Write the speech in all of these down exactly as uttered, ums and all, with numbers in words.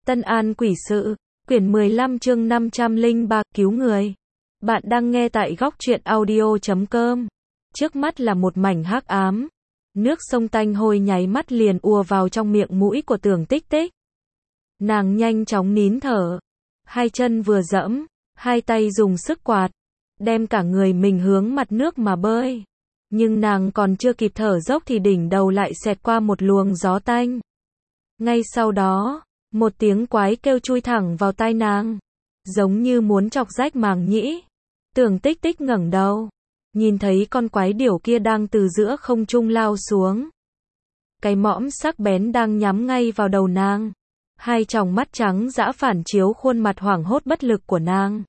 Tân An Quỷ Sự, quyển mười lăm chương năm trăm lẻ ba, cứu người. Bạn đang nghe tại góc truyện audio chấm com. Trước mắt là một mảnh hắc ám. Nước sông tanh hôi nháy mắt liền ùa vào trong miệng mũi của Tưởng Tích Tích. Nàng nhanh chóng nín thở. Hai chân vừa dẫm, hai tay dùng sức quạt, đem cả người mình hướng mặt nước mà bơi. Nhưng nàng còn chưa kịp thở dốc thì đỉnh đầu lại xẹt qua một luồng gió tanh. Ngay sau đó, một tiếng quái kêu chui thẳng vào tai nàng, giống như muốn chọc rách màng nhĩ. Tưởng Tích Tích ngẩng đầu, nhìn thấy con quái điểu kia đang từ giữa không trung lao xuống. Cái mõm sắc bén đang nhắm ngay vào đầu nàng. Hai tròng mắt trắng dã phản chiếu khuôn mặt hoảng hốt bất lực của nàng.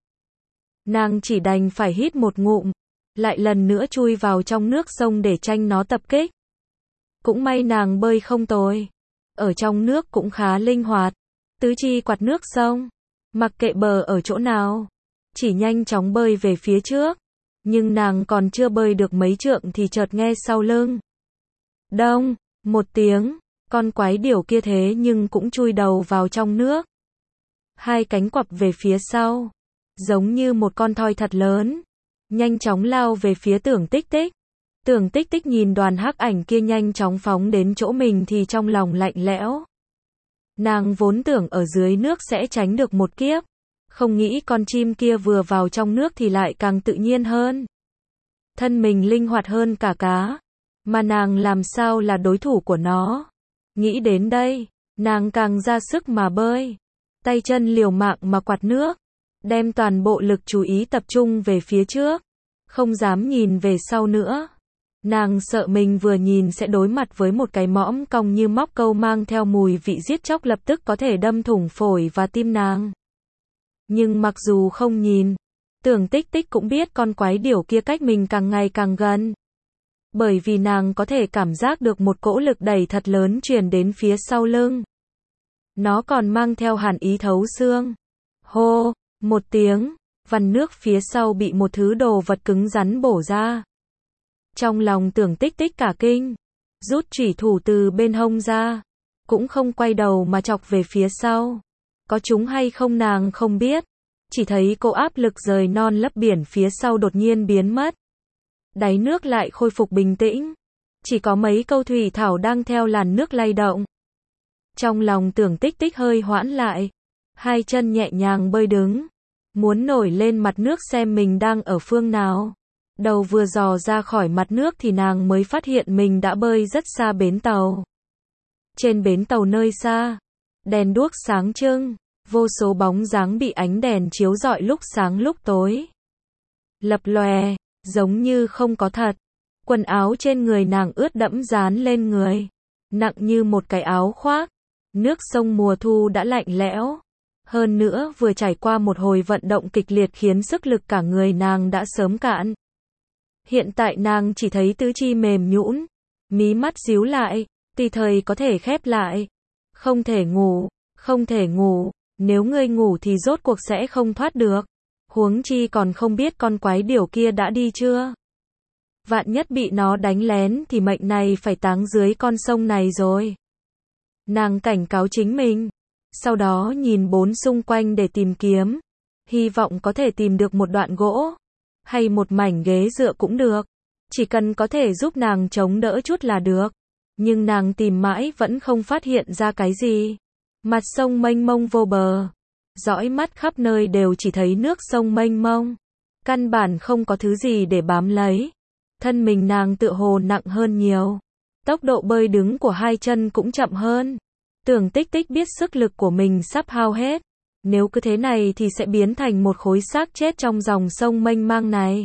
Nàng chỉ đành phải hít một ngụm, lại lần nữa chui vào trong nước sông để tranh nó tập kích. Cũng may nàng bơi không tồi, ở trong nước cũng khá linh hoạt, tứ chi quạt nước sông, mặc kệ bờ ở chỗ nào, chỉ nhanh chóng bơi về phía trước. Nhưng nàng còn chưa bơi được mấy trượng thì chợt nghe sau lưng. Đông, một tiếng, con quái điểu kia thế nhưng cũng chui đầu vào trong nước. Hai cánh quặp về phía sau, giống như một con thoi thật lớn, nhanh chóng lao về phía Tưởng Tích Tích. Tưởng Tích Tích nhìn đoàn hắc ảnh kia nhanh chóng phóng đến chỗ mình thì trong lòng lạnh lẽo. Nàng vốn tưởng ở dưới nước sẽ tránh được một kiếp, không nghĩ con chim kia vừa vào trong nước thì lại càng tự nhiên hơn. Thân mình linh hoạt hơn cả cá, mà nàng làm sao là đối thủ của nó. Nghĩ đến đây, nàng càng ra sức mà bơi, tay chân liều mạng mà quạt nước, đem toàn bộ lực chú ý tập trung về phía trước, không dám nhìn về sau nữa. Nàng sợ mình vừa nhìn sẽ đối mặt với một cái mõm cong như móc câu mang theo mùi vị giết chóc lập tức có thể đâm thủng phổi và tim nàng. Nhưng mặc dù không nhìn, Tưởng Tích Tích cũng biết con quái điểu kia cách mình càng ngày càng gần. Bởi vì nàng có thể cảm giác được một cỗ lực đẩy thật lớn truyền đến phía sau lưng. Nó còn mang theo hàn ý thấu xương. Hô, một tiếng, vằn nước phía sau bị một thứ đồ vật cứng rắn bổ ra. Trong lòng Tưởng Tích Tích cả kinh, rút chủy thủ từ bên hông ra, cũng không quay đầu mà chọc về phía sau. Có trúng hay không nàng không biết, chỉ thấy cỗ áp lực rời non lấp biển phía sau đột nhiên biến mất. Đáy nước lại khôi phục bình tĩnh, chỉ có mấy câu thủy thảo đang theo làn nước lay động. Trong lòng Tưởng Tích Tích hơi hoãn lại, hai chân nhẹ nhàng bơi đứng, muốn nổi lên mặt nước xem mình đang ở phương nào. Đầu vừa dò ra khỏi mặt nước thì nàng mới phát hiện mình đã bơi rất xa bến tàu. Trên bến tàu nơi xa, đèn đuốc sáng trưng, vô số bóng dáng bị ánh đèn chiếu rọi lúc sáng lúc tối. Lập lòe, giống như không có thật. Quần áo trên người nàng ướt đẫm dán lên người, nặng như một cái áo khoác. Nước sông mùa thu đã lạnh lẽo. Hơn nữa vừa trải qua một hồi vận động kịch liệt khiến sức lực cả người nàng đã sớm cạn. Hiện tại nàng chỉ thấy tứ chi mềm nhũn, mí mắt díu lại, tùy thời có thể khép lại. Không thể ngủ, không thể ngủ, nếu ngươi ngủ thì rốt cuộc sẽ không thoát được. Huống chi còn không biết con quái điểu kia đã đi chưa. Vạn nhất bị nó đánh lén thì mệnh này phải táng dưới con sông này rồi. Nàng cảnh cáo chính mình, sau đó nhìn bốn xung quanh để tìm kiếm, hy vọng có thể tìm được một đoạn gỗ, hay một mảnh ghế dựa cũng được, chỉ cần có thể giúp nàng chống đỡ chút là được. Nhưng nàng tìm mãi vẫn không phát hiện ra cái gì. Mặt sông mênh mông vô bờ, dõi mắt khắp nơi đều chỉ thấy nước sông mênh mông, căn bản không có thứ gì để bám lấy. Thân mình nàng tựa hồ nặng hơn nhiều, tốc độ bơi đứng của hai chân cũng chậm hơn. Tưởng Tích Tích biết sức lực của mình sắp hao hết, nếu cứ thế này thì sẽ biến thành một khối xác chết trong dòng sông mênh mang này.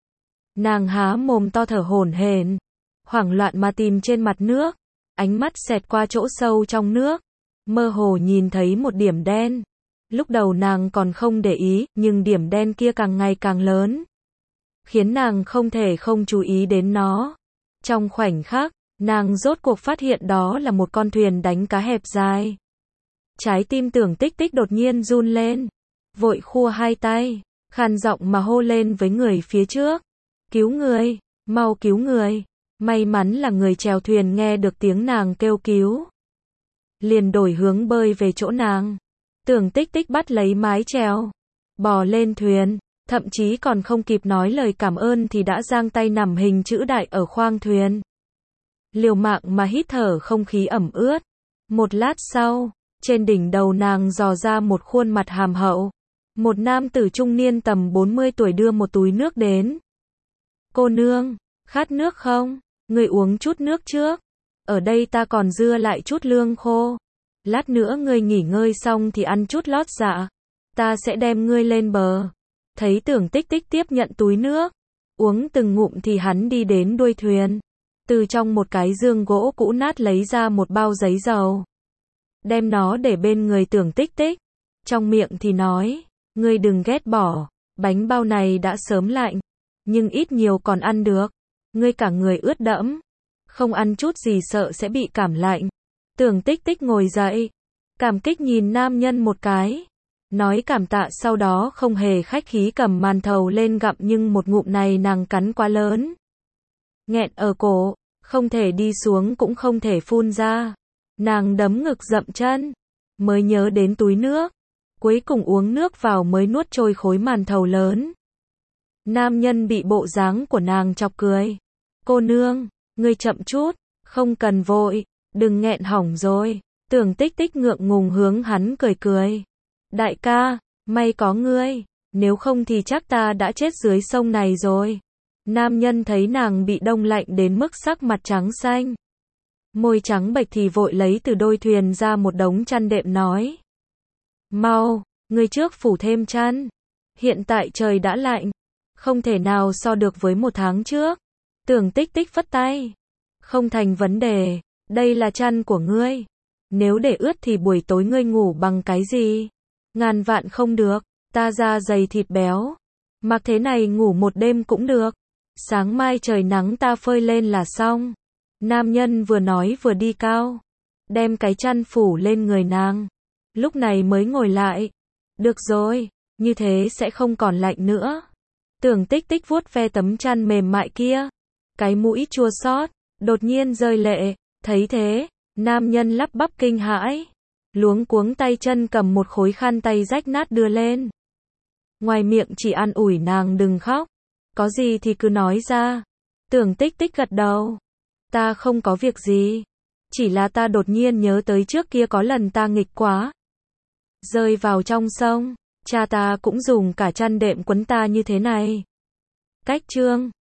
Nàng há mồm to thở hổn hển, hoảng loạn mà tìm trên mặt nước, ánh mắt xẹt qua chỗ sâu trong nước, mơ hồ nhìn thấy một điểm đen. Lúc đầu nàng còn không để ý, nhưng điểm đen kia càng ngày càng lớn, khiến nàng không thể không chú ý đến nó. Trong khoảnh khắc, nàng rốt cuộc phát hiện đó là một con thuyền đánh cá hẹp dài. Trái tim Tưởng Tích Tích đột nhiên run lên, vội khua hai tay, khàn giọng mà hô lên với người phía trước. Cứu người, mau cứu người. May mắn là người chèo thuyền nghe được tiếng nàng kêu cứu, liền đổi hướng bơi về chỗ nàng. Tưởng Tích Tích bắt lấy mái chèo, bò lên thuyền, thậm chí còn không kịp nói lời cảm ơn thì đã giang tay nằm hình chữ đại ở khoang thuyền. Liều mạng mà hít thở không khí ẩm ướt. Một lát sau, trên đỉnh đầu nàng dò ra một khuôn mặt hàm hậu. Một nam tử trung niên tầm bốn mươi tuổi đưa một túi nước đến. Cô nương, khát nước không? Người uống chút nước trước. Ở đây ta còn dưa lại chút lương khô. Lát nữa ngươi nghỉ ngơi xong thì ăn chút lót dạ. Ta sẽ đem ngươi lên bờ. Thấy Tưởng Tích Tích tiếp nhận túi nước, uống từng ngụm thì hắn đi đến đuôi thuyền. Từ trong một cái giường gỗ cũ nát lấy ra một bao giấy dầu. Đem nó để bên người Tưởng Tích Tích. Trong miệng thì nói, ngươi đừng ghét bỏ, bánh bao này đã sớm lạnh, nhưng ít nhiều còn ăn được. Ngươi cả người ướt đẫm, không ăn chút gì sợ sẽ bị cảm lạnh. Tưởng Tích Tích ngồi dậy, cảm kích nhìn nam nhân một cái, nói cảm tạ, sau đó không hề khách khí cầm màn thầu lên gặm, nhưng một ngụm này nàng cắn quá lớn. Nghẹn ở cổ, không thể đi xuống cũng không thể phun ra. Nàng đấm ngực dậm chân, mới nhớ đến túi nước. Cuối cùng uống nước vào mới nuốt trôi khối màn thầu lớn. Nam nhân bị bộ dáng của nàng chọc cười. Cô nương, ngươi chậm chút, không cần vội, đừng nghẹn hỏng rồi. Tưởng Tích Tích ngượng ngùng hướng hắn cười cười. Đại ca, may có ngươi, nếu không thì chắc ta đã chết dưới sông này rồi. Nam nhân thấy nàng bị đông lạnh đến mức sắc mặt trắng xanh, môi trắng bệch thì vội lấy từ đôi thuyền ra một đống chăn đệm nói. Mau, ngươi trước phủ thêm chăn. Hiện tại trời đã lạnh, không thể nào so được với một tháng trước. Tưởng Tích Tích phất tay. Không thành vấn đề, đây là chăn của ngươi. Nếu để ướt thì buổi tối ngươi ngủ bằng cái gì? Ngàn vạn không được, ta da dày thịt béo. Mặc thế này ngủ một đêm cũng được. Sáng mai trời nắng ta phơi lên là xong. Nam nhân vừa nói vừa đi cao, đem cái chăn phủ lên người nàng. Lúc này mới ngồi lại. Được rồi, như thế sẽ không còn lạnh nữa. Tưởng Tích Tích vuốt ve tấm chăn mềm mại kia, cái mũi chua xót, đột nhiên rơi lệ. Thấy thế, nam nhân lắp bắp kinh hãi, luống cuống tay chân cầm một khối khăn tay rách nát đưa lên. Ngoài miệng chỉ an ủi nàng đừng khóc, có gì thì cứ nói ra. Tưởng Tích Tích gật đầu. Ta không có việc gì, chỉ là ta đột nhiên nhớ tới trước kia có lần ta nghịch quá, rơi vào trong sông, cha ta cũng dùng cả chăn đệm quấn ta như thế này. Cách chương